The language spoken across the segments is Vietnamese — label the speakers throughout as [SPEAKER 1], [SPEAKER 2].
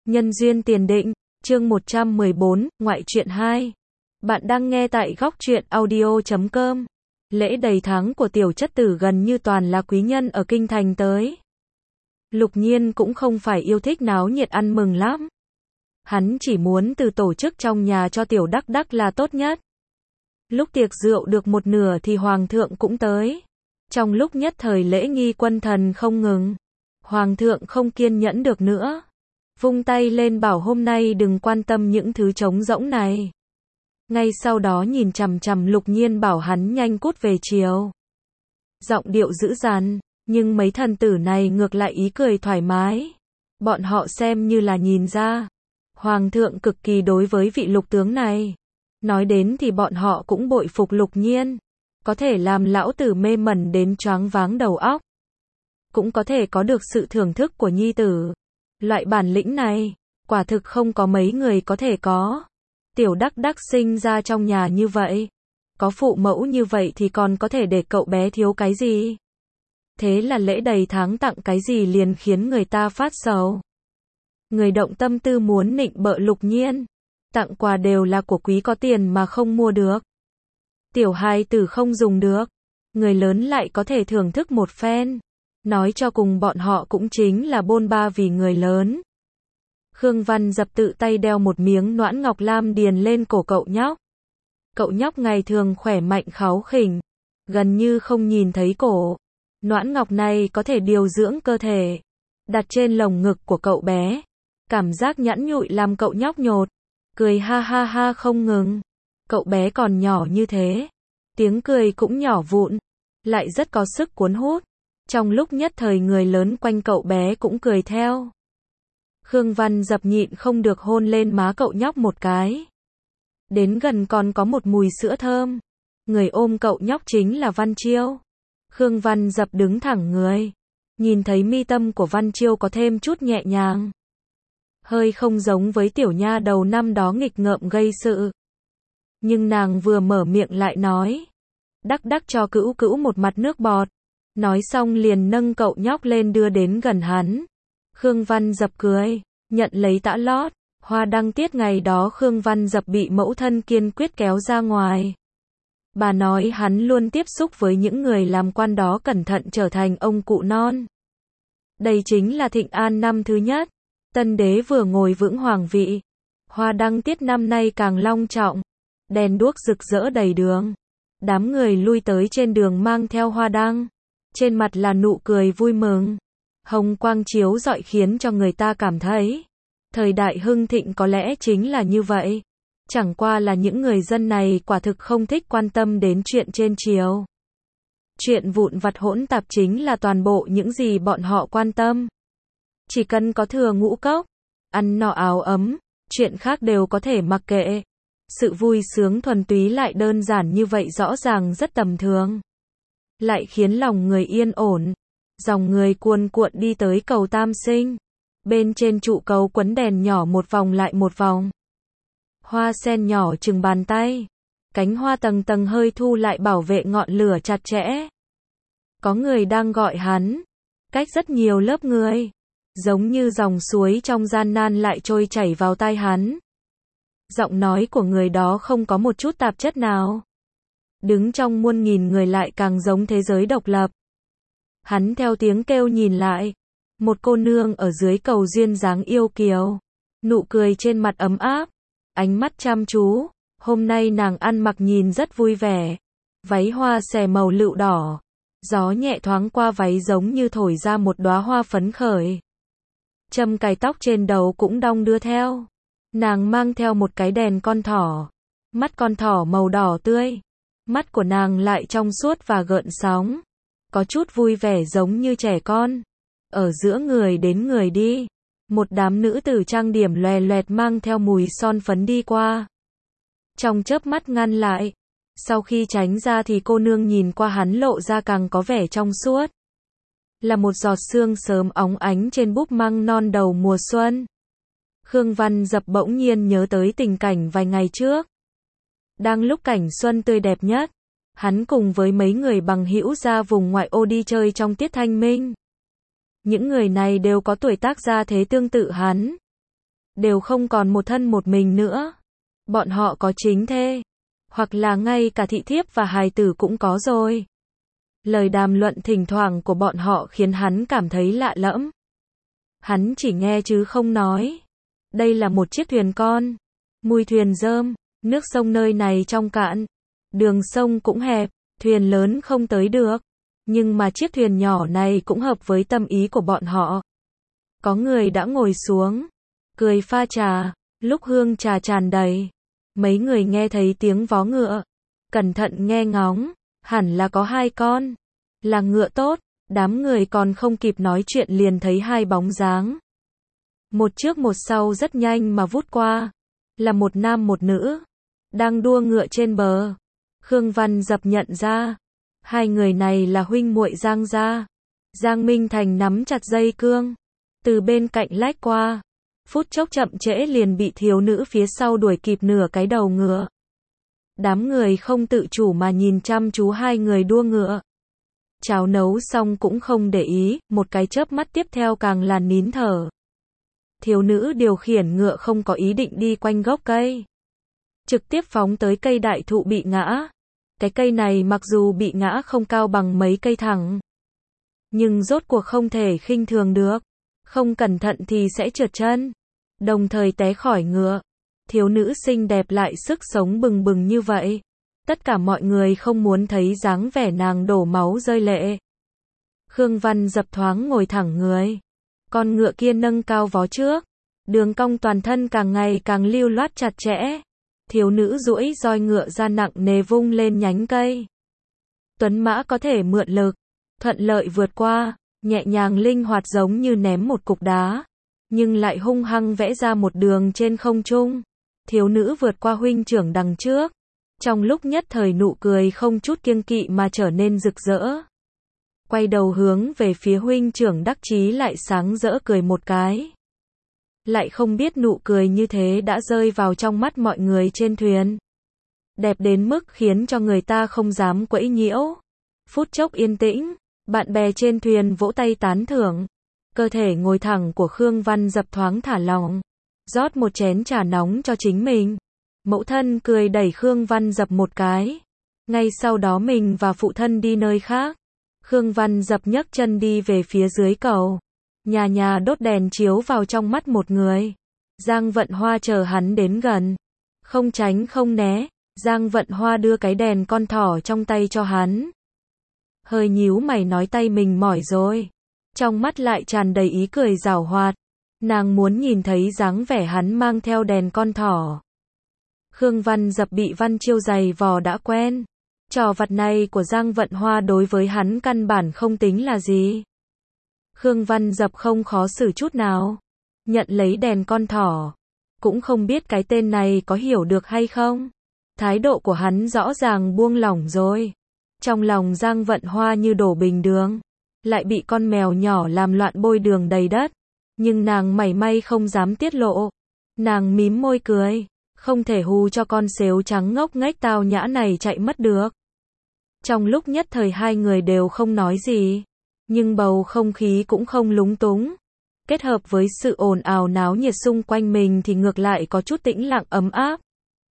[SPEAKER 1] Nhân duyên tiền định, chương 114, ngoại truyện 2. Bạn đang nghe tại góc truyện audio.com. Lễ đầy tháng của tiểu chất tử gần như toàn là quý nhân ở kinh thành tới. Lục Nhiên cũng không phải yêu thích náo nhiệt ăn mừng lắm. Hắn chỉ muốn từ tổ chức trong nhà cho tiểu đắc đắc là tốt nhất. Lúc tiệc rượu được một nửa thì hoàng thượng cũng tới. Trong lúc nhất thời lễ nghi quân thần không ngừng, hoàng thượng không kiên nhẫn được nữa, vung tay lên bảo hôm nay đừng quan tâm những thứ trống rỗng này. Ngay sau đó nhìn chằm chằm Lục Nhiên bảo hắn nhanh cút về chiều. Giọng điệu dữ dằn, nhưng mấy thần tử này ngược lại ý cười thoải mái. Bọn họ xem như là nhìn ra, hoàng thượng cực kỳ đối với vị lục tướng này. Nói đến thì bọn họ cũng bội phục Lục Nhiên, có thể làm lão tử mê mẩn đến choáng váng đầu óc, cũng có thể có được sự thưởng thức của nhi tử. Loại bản lĩnh này, quả thực không có mấy người có thể có. Tiểu đắc đắc sinh ra trong nhà như vậy, có phụ mẫu như vậy thì còn có thể để cậu bé thiếu cái gì. Thế là lễ đầy tháng tặng cái gì liền khiến người ta phát sầu. Người động tâm tư muốn nịnh bợ Lục Nhiên, tặng quà đều là của quý có tiền mà không mua được. Tiểu hài tử không dùng được, người lớn lại có thể thưởng thức một phen. Nói cho cùng bọn họ cũng chính là bôn ba vì người lớn. Khương Văn Dập tự tay đeo một miếng noãn ngọc lam điền lên cổ cậu nhóc. Cậu nhóc ngày thường khỏe mạnh kháu khỉnh, gần như không nhìn thấy cổ. Noãn ngọc này có thể điều dưỡng cơ thể, đặt trên lồng ngực của cậu bé. Cảm giác nhẵn nhụi làm cậu nhóc nhột, cười ha ha ha không ngừng. Cậu bé còn nhỏ như thế, tiếng cười cũng nhỏ vụn, lại rất có sức cuốn hút. Trong lúc nhất thời người lớn quanh cậu bé cũng cười theo. Khương Văn Dập nhịn không được hôn lên má cậu nhóc một cái. Đến gần còn có một mùi sữa thơm. Người ôm cậu nhóc chính là Văn Chiêu. Khương Văn Dập đứng thẳng người, nhìn thấy mi tâm của Văn Chiêu có thêm chút nhẹ nhàng. Hơi không giống với tiểu nha đầu năm đó nghịch ngợm gây sự. Nhưng nàng vừa mở miệng lại nói. Đắc đắc cho cữu cữu một mặt nước bọt. Nói xong liền nâng cậu nhóc lên đưa đến gần hắn. Khương Văn Dập cười, nhận lấy tã lót. Hoa đăng tiết ngày đó Khương Văn Dập bị mẫu thân kiên quyết kéo ra ngoài. Bà nói hắn luôn tiếp xúc với những người làm quan đó cẩn thận trở thành ông cụ non. Đây chính là thịnh an năm thứ nhất. Tân đế vừa ngồi vững hoàng vị. Hoa đăng tiết năm nay càng long trọng. Đèn đuốc rực rỡ đầy đường. Đám người lui tới trên đường mang theo hoa đăng. Trên mặt là nụ cười vui mừng. Hồng quang chiếu rọi khiến cho người ta cảm thấy thời đại hưng thịnh có lẽ chính là như vậy. Chẳng qua là những người dân này quả thực không thích quan tâm đến chuyện trên triều. Chuyện vụn vặt hỗn tạp chính là toàn bộ những gì bọn họ quan tâm. Chỉ cần có thừa ngũ cốc, ăn no áo ấm, chuyện khác đều có thể mặc kệ. Sự vui sướng thuần túy lại đơn giản như vậy rõ ràng rất tầm thường. Lại khiến lòng người yên ổn. Dòng người cuồn cuộn đi tới cầu Tam Sinh. Bên trên trụ cầu quấn đèn nhỏ một vòng lại một vòng. Hoa sen nhỏ chừng bàn tay. Cánh hoa tầng tầng hơi thu lại bảo vệ ngọn lửa chặt chẽ. Có người đang gọi hắn. Cách rất nhiều lớp người. Giống như dòng suối trong gian nan lại trôi chảy vào tai hắn. Giọng nói của người đó không có một chút tạp chất nào. Đứng trong muôn nghìn người lại càng giống thế giới độc lập. Hắn theo tiếng kêu nhìn lại. Một cô nương ở dưới cầu duyên dáng yêu kiều. Nụ cười trên mặt ấm áp. Ánh mắt chăm chú. Hôm nay nàng ăn mặc nhìn rất vui vẻ. Váy hoa xẻ màu lựu đỏ. Gió nhẹ thoáng qua váy giống như thổi ra một đóa hoa phấn khởi. Châm cài tóc trên đầu cũng đong đưa theo. Nàng mang theo một cái đèn con thỏ. Mắt con thỏ màu đỏ tươi. Mắt của nàng lại trong suốt và gợn sóng. Có chút vui vẻ giống như trẻ con. Ở giữa người đến người đi. Một đám nữ tử trang điểm loè loẹt mang theo mùi son phấn đi qua. Trong chớp mắt ngăn lại. Sau khi tránh ra thì cô nương nhìn qua hắn lộ ra càng có vẻ trong suốt. Là một giọt sương sớm óng ánh trên búp măng non đầu mùa xuân. Khương Văn Dập bỗng nhiên nhớ tới tình cảnh vài ngày trước. Đang lúc cảnh xuân tươi đẹp nhất, hắn cùng với mấy người bằng hữu ra vùng ngoại ô đi chơi trong tiết thanh minh. Những người này đều có tuổi tác gia thế tương tự hắn. đều không còn một thân một mình nữa. Bọn họ có chính thê, hoặc là ngay cả thị thiếp và hài tử cũng có rồi. Lời đàm luận thỉnh thoảng của bọn họ khiến hắn cảm thấy lạ lẫm. Hắn chỉ nghe chứ không nói. Đây là một chiếc thuyền con. Mùi thuyền rơm, nước sông nơi này trong cạn. Đường sông cũng hẹp, thuyền lớn không tới được. Nhưng mà chiếc thuyền nhỏ này cũng hợp với tâm ý của bọn họ. Có người đã ngồi xuống, cười pha trà, lúc hương trà tràn đầy. Mấy người nghe thấy tiếng vó ngựa. Cẩn thận nghe ngóng, hẳn là có 2 con. Là ngựa tốt, đám người còn không kịp nói chuyện liền thấy 2 bóng dáng. Một trước một sau rất nhanh mà vút qua. Là một nam một nữ. Đang đua ngựa trên bờ. Khương Văn Dập nhận ra. 2 người này là huynh muội Giang gia. Giang Minh Thành nắm chặt dây cương. Từ bên cạnh lách qua. Phút chốc chậm trễ liền bị thiếu nữ phía sau đuổi kịp nửa cái đầu ngựa. Đám người không tự chủ mà nhìn chăm chú 2 người đua ngựa. Cháo nấu xong cũng không để ý, một cái chớp mắt tiếp theo càng là nín thở. Thiếu nữ điều khiển ngựa không có ý định đi quanh gốc cây. Trực tiếp phóng tới cây đại thụ bị ngã. Cái cây này mặc dù bị ngã không cao bằng mấy cây thẳng. Nhưng rốt cuộc không thể khinh thường được. Không cẩn thận thì sẽ trượt chân. Đồng thời té khỏi ngựa. Thiếu nữ xinh đẹp lại sức sống bừng bừng như vậy. Tất cả mọi người không muốn thấy dáng vẻ nàng đổ máu rơi lệ. Khương Văn Dập thoáng ngồi thẳng người. Con ngựa kia nâng cao vó trước. Đường cong toàn thân càng ngày càng lưu loát chặt chẽ. Thiếu nữ duỗi roi ngựa ra nặng nề vung lên nhánh cây. Tuấn mã có thể mượn lực, thuận lợi vượt qua, nhẹ nhàng linh hoạt giống như ném một cục đá, nhưng lại hung hăng vẽ ra một đường trên không trung. Thiếu nữ vượt qua huynh trưởng đằng trước. Trong lúc nhất thời nụ cười không chút kiêng kỵ mà trở nên rực rỡ. Quay đầu hướng về phía huynh trưởng đắc chí lại sáng rỡ cười một cái. Lại không biết nụ cười như thế đã rơi vào trong mắt mọi người trên thuyền. Đẹp đến mức khiến cho người ta không dám quẫy nhiễu. Phút chốc yên tĩnh, bạn bè trên thuyền vỗ tay tán thưởng. Cơ thể ngồi thẳng của Khương Văn Dập thoáng thả lỏng. Rót một chén trà nóng cho chính mình. Mẫu thân cười đẩy Khương Văn Dập một cái. Ngay sau đó mình và phụ thân đi nơi khác. Khương Văn Dập nhấc chân đi về phía dưới cầu. Nhà nhà đốt đèn chiếu vào trong mắt một người. Giang Vận Hoa chờ hắn đến gần. Không tránh không né, Giang Vận Hoa đưa cái đèn con thỏ trong tay cho hắn. Hơi nhíu mày nói tay mình mỏi rồi. Trong mắt lại tràn đầy ý cười giảo hoạt. Nàng muốn nhìn thấy dáng vẻ hắn mang theo đèn con thỏ. Khương Văn Dập bị Văn Chiêu giày vò đã quen. Trò vặt này của Giang Vận Hoa đối với hắn căn bản không tính là gì. Khương Văn Dập không khó xử chút nào. Nhận lấy đèn con thỏ. Cũng không biết cái tên này có hiểu được hay không. Thái độ của hắn rõ ràng buông lỏng rồi. Trong lòng Giang Vận Hoa như đổ bình đường. Lại bị con mèo nhỏ làm loạn bôi đường đầy đất. Nhưng nàng mảy may không dám tiết lộ. Nàng mím môi cười. Không thể hù cho con sếu trắng ngốc nghếch tao nhã này chạy mất được. Trong lúc nhất thời 2 người đều không nói gì. Nhưng bầu không khí cũng không lúng túng. Kết hợp với sự ồn ào náo nhiệt xung quanh mình thì ngược lại có chút tĩnh lặng ấm áp.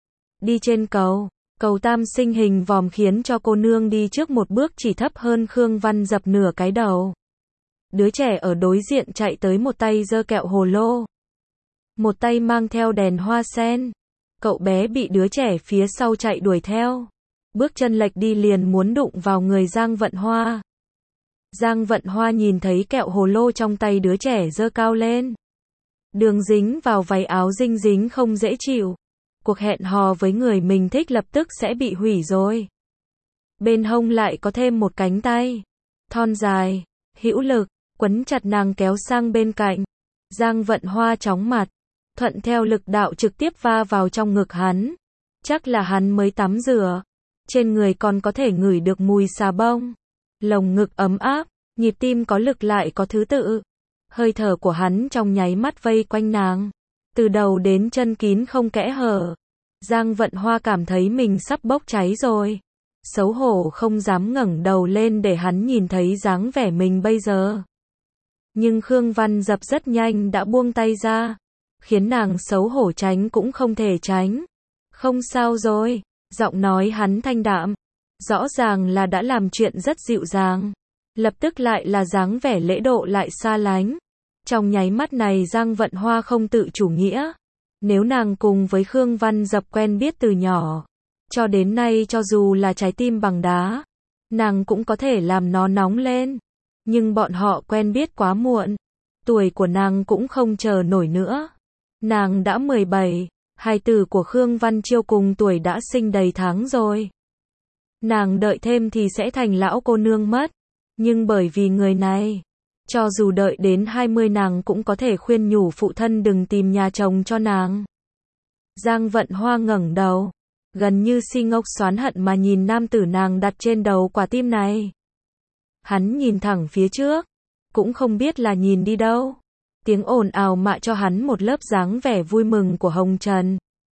[SPEAKER 1] Đi trên cầu, cầu tam sinh hình vòm khiến cho cô nương đi trước một bước chỉ thấp hơn Khương Văn Dập nửa cái đầu. Đứa trẻ ở đối diện chạy tới một tay giơ kẹo hồ lô. Một tay mang theo đèn hoa sen. Cậu bé bị đứa trẻ phía sau chạy đuổi theo. Bước chân lệch đi liền muốn đụng vào người Giang Vận Hoa. Giang Vận Hoa nhìn thấy kẹo hồ lô trong tay đứa trẻ giơ cao lên. Đường dính vào váy áo dinh dính không dễ chịu. Cuộc hẹn hò với người mình thích lập tức sẽ bị hủy rồi. Bên hông lại có thêm một cánh tay. Thon dài, hữu lực, quấn chặt nàng kéo sang bên cạnh. Giang Vận Hoa chóng mặt. Thuận theo lực đạo trực tiếp va vào trong ngực hắn. Chắc là hắn mới tắm rửa. Trên người còn có thể ngửi được mùi xà bông. Lồng ngực ấm áp, nhịp tim có lực lại có thứ tự. Hơi thở của hắn trong nháy mắt vây quanh nàng. Từ đầu đến chân kín không kẽ hở. Giang Vận Hoa cảm thấy mình sắp bốc cháy rồi. Xấu hổ không dám ngẩng đầu lên để hắn nhìn thấy dáng vẻ mình bây giờ. Nhưng Khương Văn Dập rất nhanh đã buông tay ra. khiến nàng xấu hổ tránh cũng không thể tránh. Không sao rồi, giọng nói hắn thanh đạm, rõ ràng là đã làm chuyện rất dịu dàng, lập tức lại là dáng vẻ lễ độ lại xa lánh. Trong nháy mắt này Giang Vận Hoa không tự chủ nghĩa, nếu nàng cùng với Khương Văn Dập quen biết từ nhỏ, cho đến nay cho dù là trái tim bằng đá, nàng cũng có thể làm nó nóng lên. Nhưng bọn họ quen biết quá muộn, tuổi của nàng cũng không chờ nổi nữa. Nàng đã 17, hài tử của Khương Văn Chiêu cùng tuổi đã sinh đầy tháng rồi. Nàng đợi thêm thì sẽ thành lão cô nương mất. Nhưng bởi vì người này, cho dù đợi đến 20 nàng cũng có thể khuyên nhủ phụ thân đừng tìm nhà chồng cho nàng. Giang Vận Hoa ngẩng đầu, gần như si ngốc xoán hận mà nhìn nam tử nàng đặt trên đầu quả tim này. Hắn nhìn thẳng phía trước, cũng không biết là nhìn đi đâu. Tiếng ồn ào mạ cho hắn một lớp dáng vẻ vui mừng của hồng trần.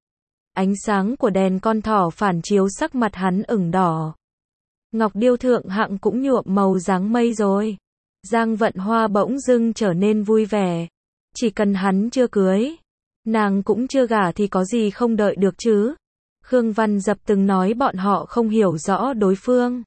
[SPEAKER 1] Ánh sáng của đèn con thỏ phản chiếu sắc mặt hắn ửng đỏ. Ngọc điêu thượng hạng cũng nhuộm màu dáng mây rồi. Giang Vận Hoa bỗng dưng trở nên vui vẻ. Chỉ cần hắn chưa cưới, nàng cũng chưa gả thì có gì không đợi được chứ. Khương Văn Dập từng nói bọn họ không hiểu rõ đối phương.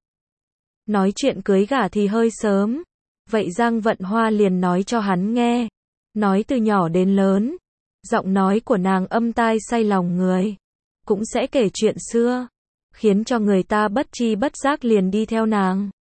[SPEAKER 1] Nói chuyện cưới gả thì hơi sớm. Vậy Giang Vận Hoa liền nói cho hắn nghe. Nói từ nhỏ đến lớn. Giọng nói của nàng âm tai say lòng người. Cũng sẽ kể chuyện xưa, khiến cho người ta bất chi bất giác liền đi theo nàng.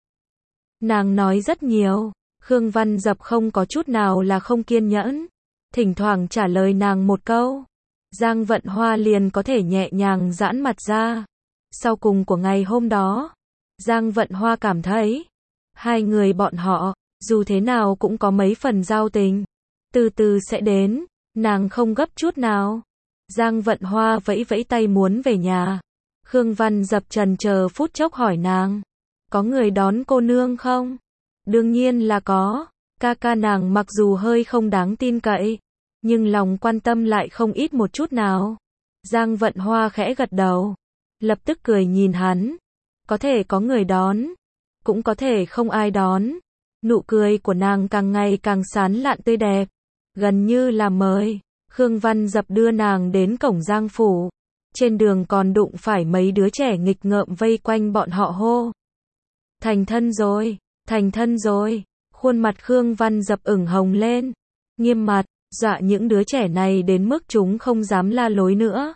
[SPEAKER 1] Nàng nói rất nhiều, Khương Văn Dập không có chút nào là không kiên nhẫn. Thỉnh thoảng trả lời nàng một câu, Giang Vận Hoa liền có thể nhẹ nhàng giãn mặt ra. Sau cùng của ngày hôm đó, Giang Vận Hoa cảm thấy, hai người bọn họ, dù thế nào cũng có mấy phần giao tình. Từ từ sẽ đến, nàng không gấp chút nào. Giang Vận Hoa vẫy vẫy tay muốn về nhà. Khương Văn Dập chần chờ phút chốc hỏi nàng, có người đón cô nương không? Đương nhiên là có. Ca ca nàng mặc dù hơi không đáng tin cậy, nhưng lòng quan tâm lại không ít một chút nào. Giang Vận Hoa khẽ gật đầu, lập tức cười nhìn hắn. Có thể có người đón, cũng có thể không ai đón. Nụ cười của nàng càng ngày càng sán lạn tươi đẹp, gần như là mời. Khương Văn Dập đưa nàng đến cổng Giang phủ. Trên đường còn đụng phải mấy đứa trẻ nghịch ngợm vây quanh bọn họ hô. Thành thân rồi, thành thân rồi. Khuôn mặt Khương Văn Dập ửng hồng lên, nghiêm mặt, dọa những đứa trẻ này đến mức chúng không dám la lối nữa.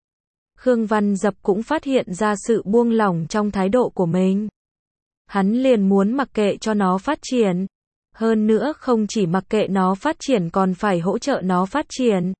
[SPEAKER 1] Khương Văn Dập cũng phát hiện ra sự buông lỏng trong thái độ của mình. Hắn liền muốn mặc kệ cho nó phát triển. Hơn nữa không chỉ mặc kệ nó phát triển còn phải hỗ trợ nó phát triển.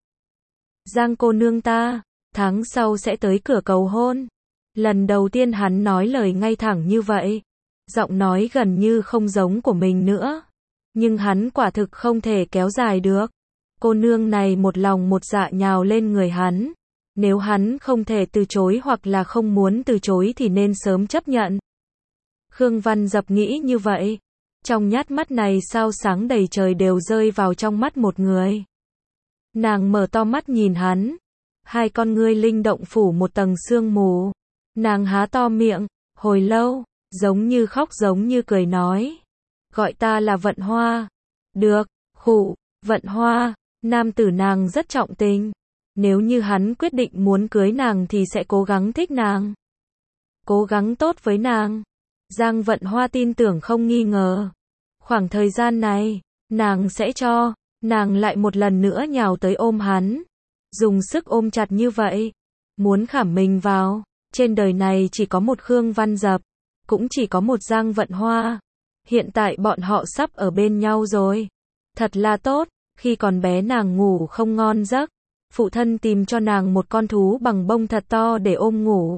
[SPEAKER 1] Giang cô nương ta, tháng sau sẽ tới cửa cầu hôn. Lần đầu tiên hắn nói lời ngay thẳng như vậy. Giọng nói gần như không giống của mình nữa. Nhưng hắn quả thực không thể kéo dài được. Cô nương này một lòng một dạ nhào lên người hắn. Nếu hắn không thể từ chối hoặc là không muốn từ chối thì nên sớm chấp nhận. Khương Văn Dập nghĩ như vậy. Trong nhát mắt này sao sáng đầy trời đều rơi vào trong mắt một người. Nàng mở to mắt nhìn hắn. Hai con ngươi linh động phủ một tầng sương mù. Nàng há to miệng, hồi lâu, giống như khóc giống như cười nói. Gọi ta là Vận Hoa. Được, khụ, Vận Hoa. Nam tử nàng rất trọng tình. Nếu như hắn quyết định muốn cưới nàng thì sẽ cố gắng thích nàng. Cố gắng tốt với nàng. Giang Vận Hoa tin tưởng không nghi ngờ. Khoảng thời gian này, nàng sẽ cho. Nàng lại một lần nữa nhào tới ôm hắn. Dùng sức ôm chặt như vậy. Muốn khảm mình vào. Trên đời này chỉ có một Khương Văn Dập. Cũng chỉ có một Giang Vận Hoa. Hiện tại bọn họ sắp ở bên nhau rồi. Thật là tốt. Khi còn bé nàng ngủ không ngon giấc. Phụ thân tìm cho nàng một con thú bằng bông thật to để ôm ngủ.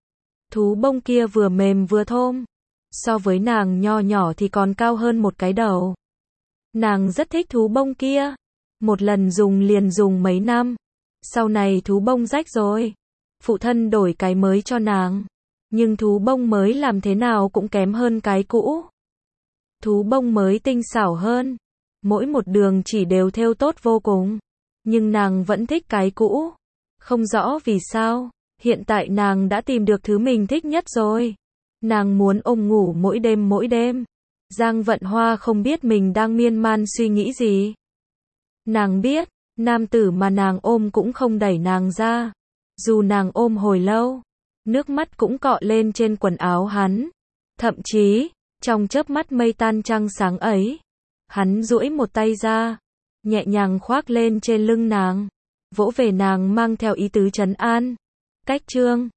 [SPEAKER 1] Thú bông kia vừa mềm vừa thơm. So với nàng nho nhỏ thì còn cao hơn một cái đầu. Nàng rất thích thú bông kia. Một lần dùng liền dùng mấy năm. Sau này thú bông rách rồi. Phụ thân đổi cái mới cho nàng. Nhưng thú bông mới làm thế nào cũng kém hơn cái cũ. Thú bông mới tinh xảo hơn. Mỗi một đường chỉ đều thêu tốt vô cùng. Nhưng nàng vẫn thích cái cũ. Không rõ vì sao. Hiện tại nàng đã tìm được thứ mình thích nhất rồi. Nàng muốn ôm ngủ mỗi đêm mỗi đêm. Giang Vận Hoa không biết mình đang miên man suy nghĩ gì. Nàng biết, Nam tử mà nàng ôm cũng không đẩy nàng ra. Dù nàng ôm hồi lâu, nước mắt cũng cọ lên trên quần áo hắn. Thậm chí, trong chớp mắt mây tan trăng sáng ấy, hắn duỗi một tay ra, nhẹ nhàng khoác lên trên lưng nàng, vỗ về nàng mang theo ý tứ trấn an. Cách chương